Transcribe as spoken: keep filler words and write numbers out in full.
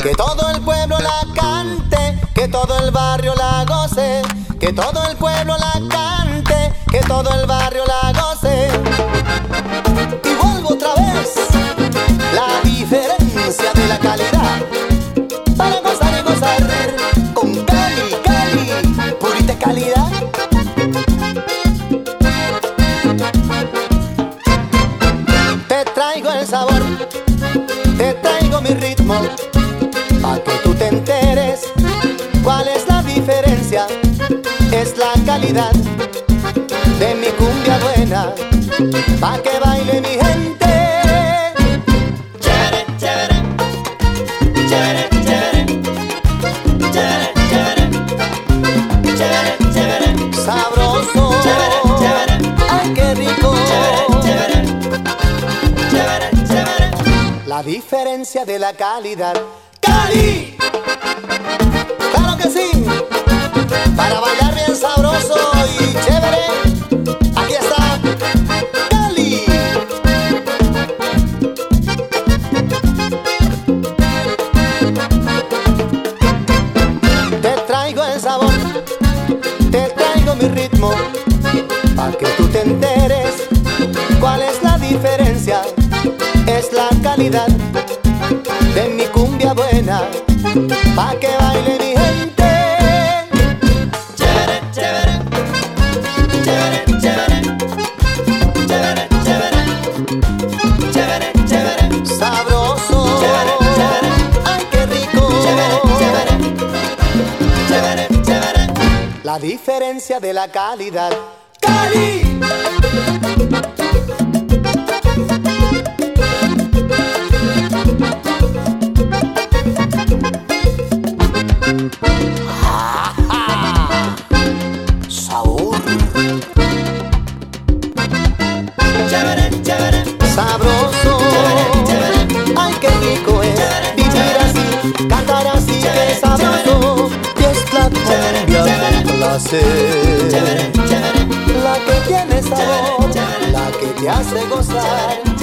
Que todo el pueblo la cante, que todo el barrio la goce. Que todo el pueblo la cante, que todo el barrio la goce. Y vuelvo otra vez, la diferencia de la calidad, para gozar y gozar con Cali, Cali, purita calidad. Te traigo el sabor, te traigo mi ritmo, pa' que tú te enteres cuál es la diferencia. Es la calidad de mi cumbia buena, pa' que baile mi gente. Chévere, chévere, chévere, chévere, chévere, chévere, chévere, chévere, sabroso, chévere, chévere, ay qué rico, chévere, chévere, chévere, chévere. La diferencia de la calidad. ¡Cali! ¡Claro que sí! Para bailar bien sabroso y chévere, aquí está Cali. Te traigo el sabor, te traigo mi ritmo, pa' que tú te enteres cuál es la diferencia. Es la calidad de mi cumbia buena, pa' que baile mi gente. Chévere, chévere, chévere, chévere, chévere, chévere, chévere, chévere, sabroso, chévere, chévere, ay qué rico, chévere, chévere, chévere, chévere. La diferencia de la calidad. ¡Cali! Chévere, chévere, sabroso, chévere, chévere, ay qué rico es chévere, vivir chévere, así, cantar así, chévere, qué sabroso. Y es la cumbia del placer, chévere, chévere, la que tiene sabor, chévere, chévere, la que te hace gozar.